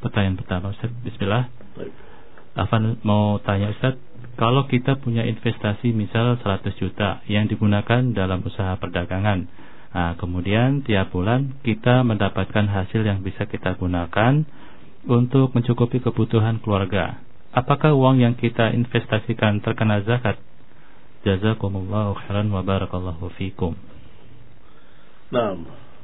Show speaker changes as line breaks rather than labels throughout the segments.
pertanyaan pertama Ustaz. Bismillah.
Baik.
Afan mau tanya Ustaz, kalau kita punya investasi misal 100 juta yang digunakan dalam usaha perdagangan, nah, kemudian tiap bulan kita mendapatkan hasil yang bisa kita gunakan untuk mencukupi kebutuhan keluarga, apakah uang yang kita investasikan terkena zakat? Jazakumullahu khairan wa barakallahu fikum.
Nah,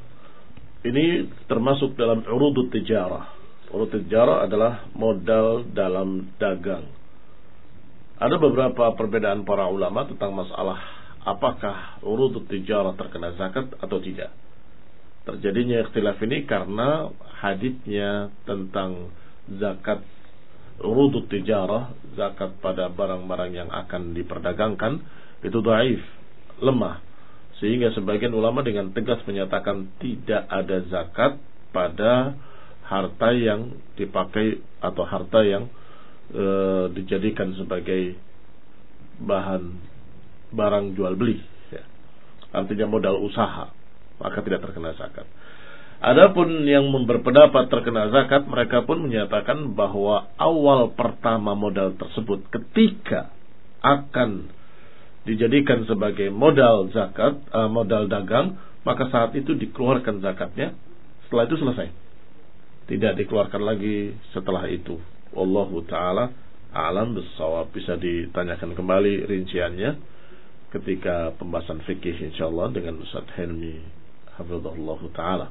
ini termasuk dalam urudut tijarah. Urudut tijarah adalah modal dalam dagang. Ada beberapa perbedaan para ulama tentang masalah apakah urudut tijarah terkena zakat atau tidak. Terjadinya ikhtilaf ini karena haditsnya tentang zakat urudut tijarah, zakat pada barang-barang yang akan diperdagangkan, itu dhaif, lemah. Sehingga sebagian ulama dengan tegas menyatakan tidak ada zakat pada harta yang dipakai atau harta yang dijadikan sebagai bahan barang jual beli, ya. Artinya modal usaha, maka tidak terkena zakat. Adapun yang berpendapat terkena zakat, mereka pun menyatakan bahwa awal pertama modal tersebut ketika akan dijadikan sebagai modal zakat, modal dagang, maka saat itu dikeluarkan zakatnya. Setelah itu selesai, tidak dikeluarkan lagi setelah itu. Wallahu ta'ala a'lam bissawab. Bisa ditanyakan kembali rinciannya ketika pembahasan fikih insyaallah dengan Ustaz Helmi hafizahullah ta'ala.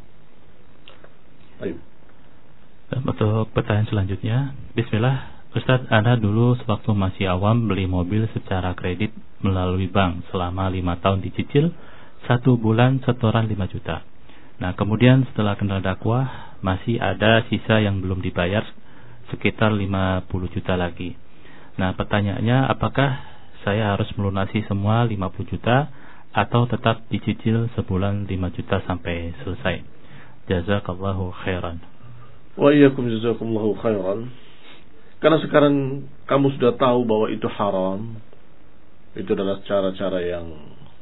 Baik.
Untuk pertanyaan selanjutnya, bismillah. Ustaz, Anda dulu sewaktu masih awam beli mobil secara kredit melalui bank selama 5 tahun dicicil, 1 bulan setoran 5 juta. Nah, kemudian setelah kenal dakwah masih ada sisa yang belum dibayar sekitar 50 juta lagi. Nah, pertanyaannya, apakah saya harus melunasi semua 50 juta atau tetap dicicil sebulan 5 juta sampai selesai? Jazakallahu khairan.
Wa iyyakum jazakumullahu khairan. Karena sekarang kamu sudah tahu bahwa itu haram, itu adalah cara-cara yang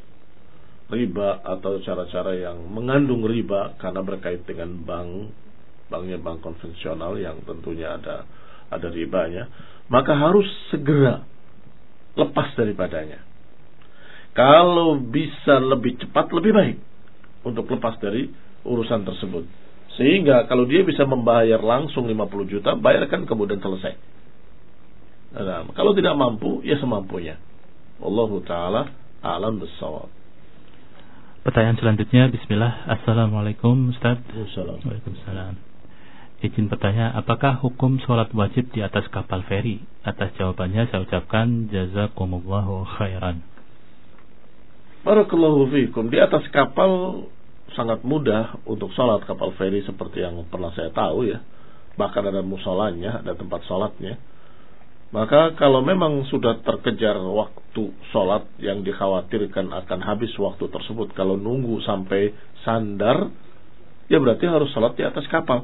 riba atau cara-cara yang mengandung riba karena berkait dengan banknya bank konvensional yang tentunya ada ribanya, maka harus segera lepas daripadanya. Kalau bisa lebih cepat lebih baik untuk lepas dari urusan tersebut. Sehingga kalau dia bisa membayar langsung 50 juta, bayarkan kemudian selesai. Nah, kalau tidak mampu, ya semampunya. Wallahu ta'ala a'lam bissawab.
Pertanyaan selanjutnya, bismillah. Assalamualaikum Ustaz.
Waalaikumsalam.
Izin bertanya, apakah hukum sholat wajib di atas kapal feri? Atas jawabannya saya ucapkan jazakumullahu khairan.
Barakallahu fiikum. Di atas kapal sangat mudah untuk sholat kapal feri seperti yang pernah saya tahu, ya. Bahkan ada musolanya, ada tempat sholatnya. Maka kalau memang sudah terkejar waktu sholat yang dikhawatirkan akan habis waktu tersebut, kalau nunggu sampai sandar, ya berarti harus sholat di atas kapal.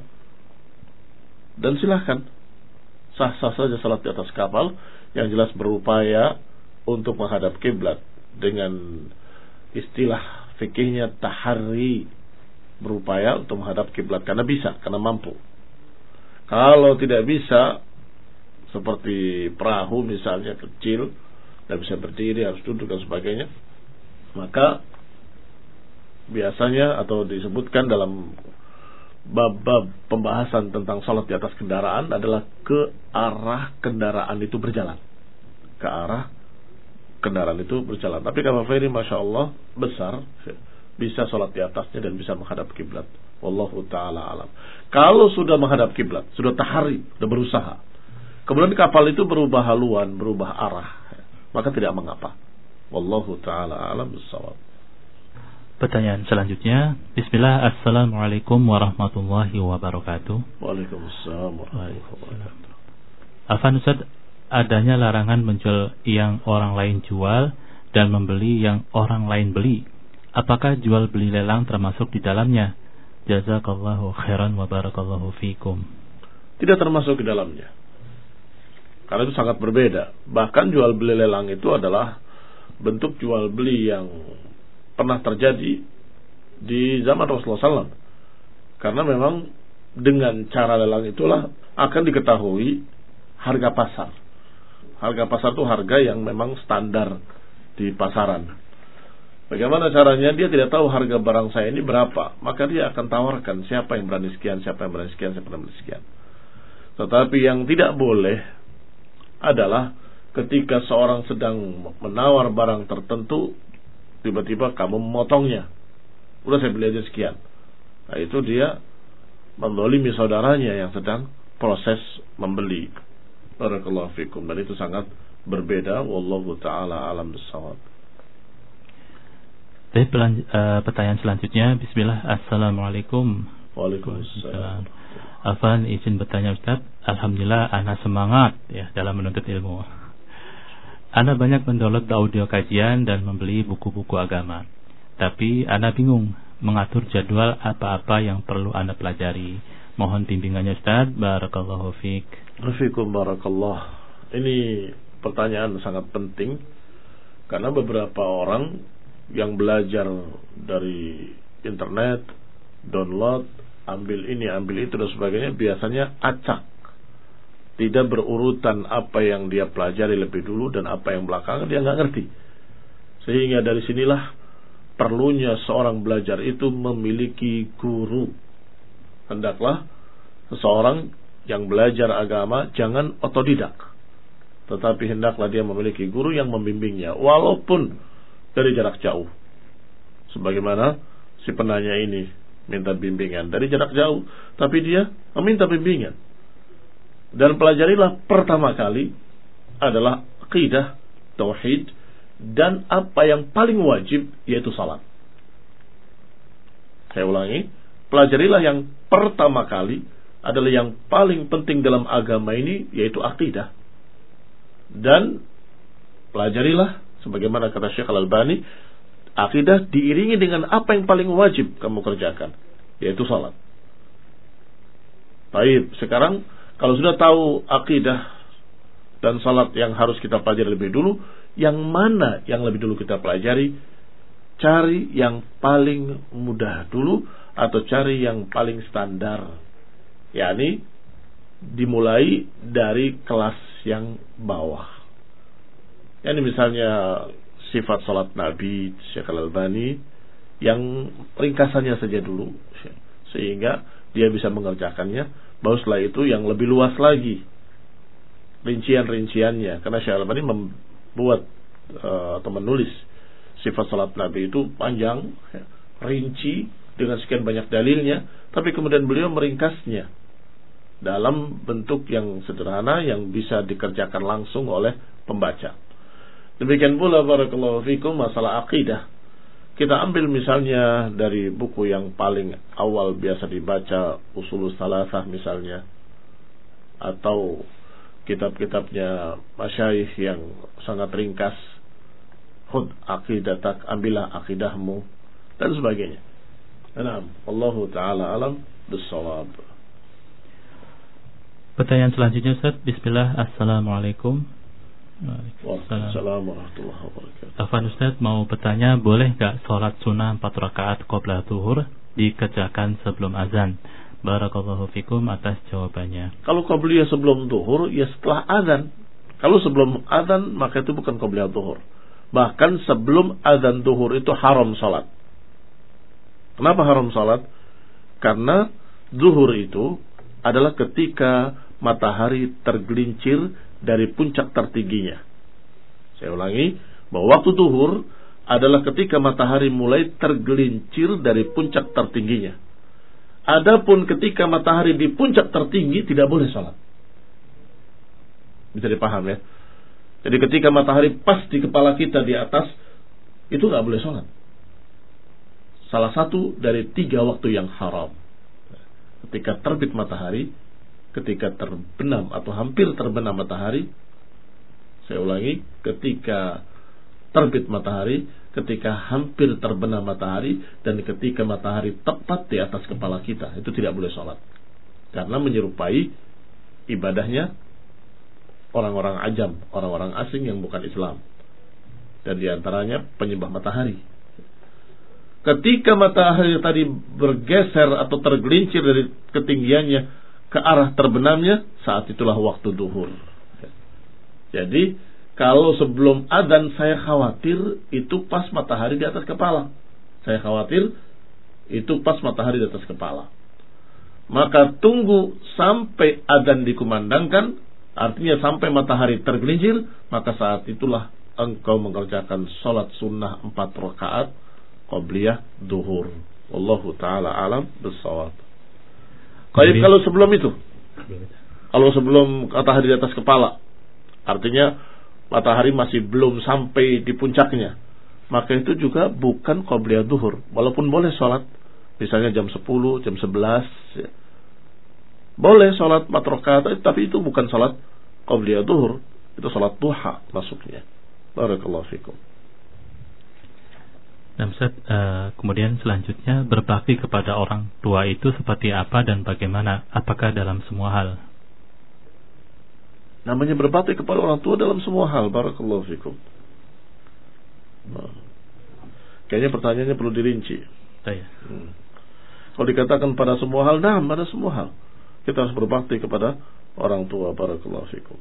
Dan silahkan, sah-sah saja sholat di atas kapal, yang jelas berupaya untuk menghadap kiblat dengan istilah fikihnya tahari, berupaya untuk menghadap kiblat karena bisa, karena mampu. Kalau tidak bisa, seperti perahu misalnya kecil, tidak bisa berdiri, harus duduk dan sebagainya, maka biasanya atau disebutkan dalam bab-bab pembahasan tentang salat di atas kendaraan adalah ke arah kendaraan itu berjalan. Ke arah kendaraan itu berjalan. Tapi kapal feri Masya Allah besar, bisa salat di atasnya dan bisa menghadap kiblat. Wallahu ta'ala alam. Kalau sudah menghadap kiblat, sudah tahari, sudah berusaha, kemudian kapal itu berubah haluan, berubah arah, maka tidak mengapa. Wallahu ta'ala alam bissawab.
Pertanyaan selanjutnya, bismillah. Assalamualaikum warahmatullahi wabarakatuh.
Waalaikumsalam warahmatullahi wabarakatuh.
Afan Ustaz, adanya larangan menjual yang orang lain jual dan membeli yang orang lain beli. Apakah jual beli lelang termasuk di dalamnya? Jazakallahu khairan wa barakallahu fikum.
Tidak termasuk di dalamnya. Karena itu sangat berbeda. Bahkan jual beli lelang itu adalah bentuk jual beli yang pernah terjadi di zaman Rasulullah SAW. Karena memang dengan cara lelang itulah akan diketahui harga pasar. Harga pasar itu harga yang memang standar di pasaran. Bagaimana caranya? Dia tidak tahu harga barang saya ini berapa, maka dia akan tawarkan siapa yang berani sekian, siapa yang berani sekian, siapa yang berani sekian. Tetapi yang tidak boleh adalah ketika seorang sedang menawar barang tertentu, tiba-tiba kamu memotongnya. Udah saya beli aja sekian. Nah, itu dia menzalimi saudaranya yang sedang proses membeli. Barakallahu fikum. Dan itu sangat berbeda. Wallahu ta'ala alam bissawab.
Baik, pertanyaan selanjutnya. Bismillah. Assalamualaikum.
Waalaikumsalam.
Afan izin bertanya Ustaz. Alhamdulillah ana semangat ya dalam menuntut ilmu. Ana banyak mendownload audio kajian dan membeli buku-buku agama. Tapi ana bingung mengatur jadwal apa-apa yang perlu ana pelajari. Mohon bimbingannya Ustaz. Barakallahu fiik.
Fiikum barakallah. Ini pertanyaan sangat penting karena beberapa orang yang belajar dari internet, download, ambil ini, ambil itu dan sebagainya, biasanya acak. Tidak berurutan apa yang dia pelajari lebih dulu dan apa yang belakangan, dia nggak ngerti. Sehingga dari sinilah perlunya seorang belajar itu memiliki guru. Hendaklah seseorang yang belajar agama jangan otodidak, tetapi hendaklah dia memiliki guru yang membimbingnya, walaupun dari jarak jauh. Sebagaimana si penanya ini minta bimbingan dari jarak jauh, tapi dia meminta bimbingan. Dan pelajarilah pertama kali adalah aqidah, tauhid, dan apa yang paling wajib, yaitu salat. Saya ulangi, pelajarilah yang pertama kali adalah yang paling penting dalam agama ini, yaitu aqidah. Dan pelajarilah, sebagaimana kata Syekh Al-Albani, aqidah diiringi dengan apa yang paling wajib kamu kerjakan, yaitu salat. Baik, sekarang kalau sudah tahu akidah dan salat yang harus kita pelajari lebih dulu, yang mana yang lebih dulu kita pelajari? Cari yang paling mudah dulu atau cari yang paling standar. yakni dimulai dari kelas yang bawah. Yakni misalnya sifat salat Nabi Syekh Al-Albani yang ringkasannya saja dulu, sehingga dia bisa mengerjakannya. Baru setelah itu yang lebih luas lagi rincian-rinciannya, karena Syekh Al-Albani membuat atau menulis sifat salat Nabi itu panjang, rinci dengan sekian banyak dalilnya, tapi kemudian beliau meringkasnya dalam bentuk yang sederhana yang bisa dikerjakan langsung oleh pembaca. Demikian pula barakallahu fikum masalah akidah. Kita ambil misalnya dari buku yang paling awal biasa dibaca, Ushulus Salasah misalnya, atau kitab-kitabnya masyayikh yang sangat ringkas, khud aqidatak, ambillah akidahmu, dan sebagainya. Nah, Allahu ta'ala alam bis-shawab.
Pertanyaan selanjutnya Ustaz. Bismillah. Assalamualaikum.
Waalaikumsalam warahmatullahi wabarakatuh.
Afan Ustaz mau bertanya, boleh gak sholat sunnah 4 rakaat qabla zuhur dikerjakan sebelum azan? Barakallahu fikum atas jawabannya.
Kalau qabliyah sebelum zuhur, ya setelah azan. Kalau sebelum azan, maka itu bukan qabliyah zuhur. Bahkan sebelum azan zuhur itu haram sholat. Kenapa haram sholat? Karena zuhur itu adalah ketika matahari tergelincir dari puncak tertingginya. Saya ulangi, bahwa waktu zuhur adalah ketika matahari mulai tergelincir dari puncak tertingginya. Adapun ketika matahari di puncak tertinggi tidak boleh sholat. Bisa dipaham ya? Jadi ketika matahari pas di kepala kita di atas, itu nggak boleh sholat. Salah satu dari 3 waktu yang haram. Ketika terbit matahari, ketika terbenam atau hampir terbenam matahari, saya ulangi, ketika terbit matahari, ketika hampir terbenam matahari, dan ketika matahari tepat di atas kepala kita, itu tidak boleh sholat. Karena menyerupai ibadahnya orang-orang ajam, orang-orang asing yang bukan Islam. Dan diantaranya penyembah matahari. Ketika matahari tadi bergeser atau tergelincir dari ketinggiannya ke arah terbenamnya, saat itulah waktu duhur. Jadi kalau sebelum adzan saya khawatir itu pas matahari di atas kepala. Saya khawatir itu pas matahari di atas kepala. Maka tunggu sampai adzan dikumandangkan, artinya sampai matahari tergelincir, maka saat itulah engkau mengerjakan salat sunnah 4 rakaat qabliyah duhur. Wallahu taala alam bissawab. Baik, kalau sebelum itu, kalau sebelum matahari di atas kepala, artinya matahari masih belum sampai di puncaknya, maka itu juga bukan qabliyah duhur. Walaupun boleh sholat, misalnya jam 10, jam 11, ya. Boleh sholat 4 rakaat, tapi itu bukan sholat qabliyah duhur, itu sholat duha masuknya. Barakallahu fikum.
Nah, Ustaz, kemudian selanjutnya berbakti kepada orang tua itu seperti apa dan bagaimana? Apakah dalam semua hal?
Namanya berbakti kepada orang tua dalam semua hal. Barakallahu fikum. Nah, kayaknya pertanyaannya perlu dirinci.
Iya.
Kalau dikatakan pada semua hal, nah pada semua hal kita harus berbakti kepada orang tua. Barakallahu fikum.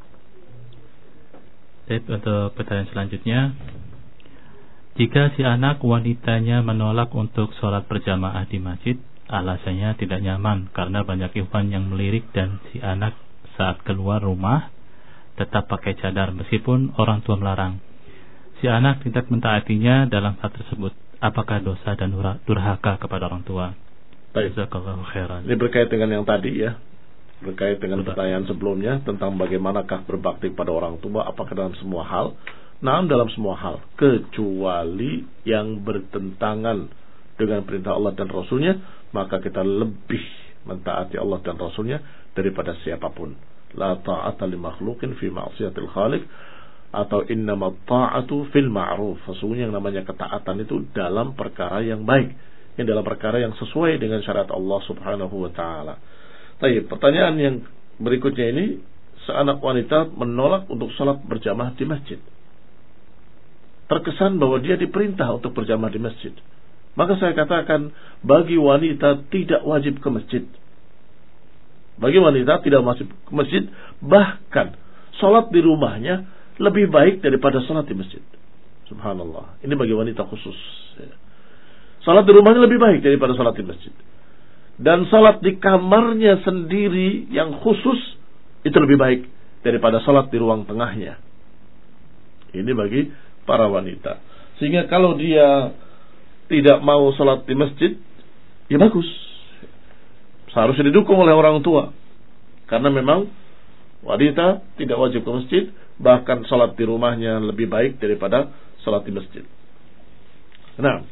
Untuk pertanyaan selanjutnya, jika si anak wanitanya menolak untuk sholat berjamaah di masjid, alasannya tidak nyaman karena banyak ikhwan yang melirik dan si anak saat keluar rumah tetap pakai cadar meskipun orang tua melarang. Si anak tidak mentaatinya dalam hal tersebut. Apakah dosa dan durhaka kepada orang tua? Jazakallahu khairan.
Ini berkait dengan yang tadi ya, berkait dengan pertanyaan sebelumnya tentang bagaimanakah berbakti pada orang tua. Apakah dalam semua hal? Nah, dalam semua hal, kecuali yang bertentangan dengan perintah Allah dan Rasulnya, maka kita lebih mentaati Allah dan Rasulnya daripada siapapun. La ta'ata li makhluqin fi ma'siyatil khaliq, atau innama ta'atu fil ma'ruf. Sesungguhnya yang namanya ketaatan itu dalam perkara yang baik, yang dalam perkara yang sesuai dengan syariat Allah Subhanahu wa taala. Baik, pertanyaan yang berikutnya ini, seanak wanita menolak untuk salat berjamaah di masjid. Terkesan bahwa dia diperintah untuk berjamaah di masjid. Maka saya katakan, bagi wanita tidak wajib ke masjid. Bagi wanita tidak wajib ke masjid, bahkan salat di rumahnya lebih baik daripada salat di masjid. Subhanallah. Ini bagi wanita khusus. Salat di rumahnya lebih baik daripada salat di masjid. Dan salat di kamarnya sendiri yang khusus itu lebih baik daripada salat di ruang tengahnya. Ini bagi para wanita. Sehingga kalau dia tidak mau salat di masjid, ya bagus. Seharusnya didukung oleh orang tua. Karena memang wanita tidak wajib ke masjid, bahkan salat di rumahnya lebih baik daripada salat di masjid. Nah,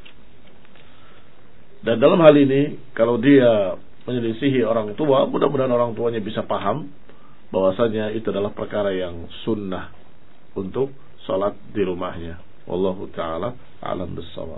dan dalam hal ini, kalau dia menyelisihi orang tua, mudah-mudahan orang tuanya bisa paham bahwasanya itu adalah perkara yang sunnah untuk salat di rumahnya. Wallahu ta'ala a'lam bissawab.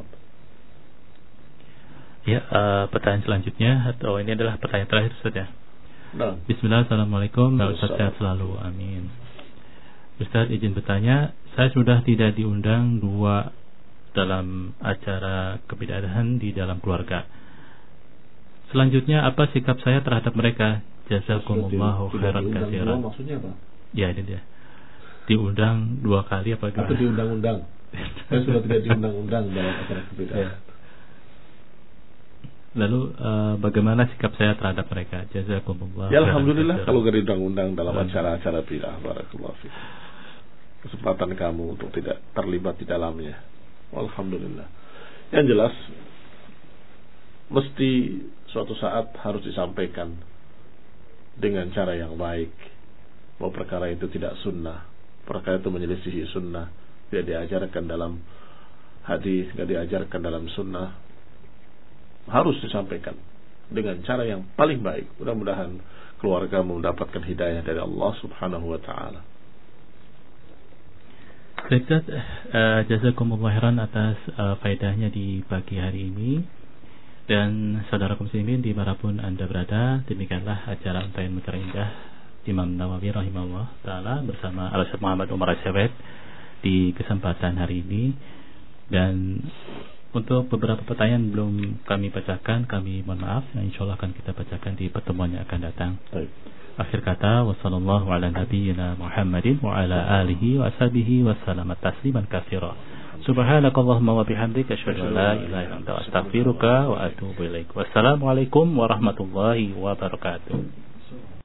Ya, pertanyaan selanjutnya, atau ini adalah pertanyaan terakhir Ustaz ya.
Nah.
Bismillah, assalamualaikum. Ustaz sehat selalu, amin. Ustaz izin bertanya, saya sudah tidak diundang 2 dalam acara kebid'ahan di dalam keluarga. Selanjutnya apa sikap saya terhadap mereka? Jazakumullahu khairan katsiran.
Maksudnya apa?
Ya, ini dia. Diundang 2 kali apa gimana?
Atau diundang-undang. Saya sudah tidak diundang-undang dalam acara kebid'ahan. Ya.
Lalu bagaimana sikap saya terhadap mereka? Jazakumullah.
Ya alhamdulillah kalau gak diundang-undang dalam acara-acara bid'ah. Barakallahu fiik. Kesempatan kamu untuk tidak terlibat di dalamnya. Alhamdulillah. Yang jelas mesti suatu saat harus disampaikan dengan cara yang baik bahwa perkara itu tidak sunnah, perkara itu menyelisihi sunnah, tidak diajarkan dalam hadis, tidak diajarkan dalam sunnah. Harus disampaikan dengan cara yang paling baik. Mudah-mudahan keluarga mendapatkan hidayah dari Allah Subhanahu wa taala.
Ustaz, jazakumullah khairan atas faedahnya di pagi hari ini. Dan saudara muslimin dimanapun Anda berada, demikianlah acara Untayan Mutiara Indah Imam Nawawi rahimahullah taala bersama Al-Ustaz Muhammad Umar Asyawet di kesempatan hari ini. Dan Untuk beberapa pertanyaan belum kami bacakan, kami mohon maaf. Insya Allah akan kita bacakan di pertemuan yang akan datang.
Baik.
Akhir kata, wassallallahu ala nabiyyina Muhammadin wa ala alihi wa ashabihi wa sallama tasliman katsira. Subhanakallahumma wa bihamdika asyhadu an la ilaha illa anta astaghfiruka wa atubu ilaik. Wassalamualaikum warahmatullahi wabarakatuh.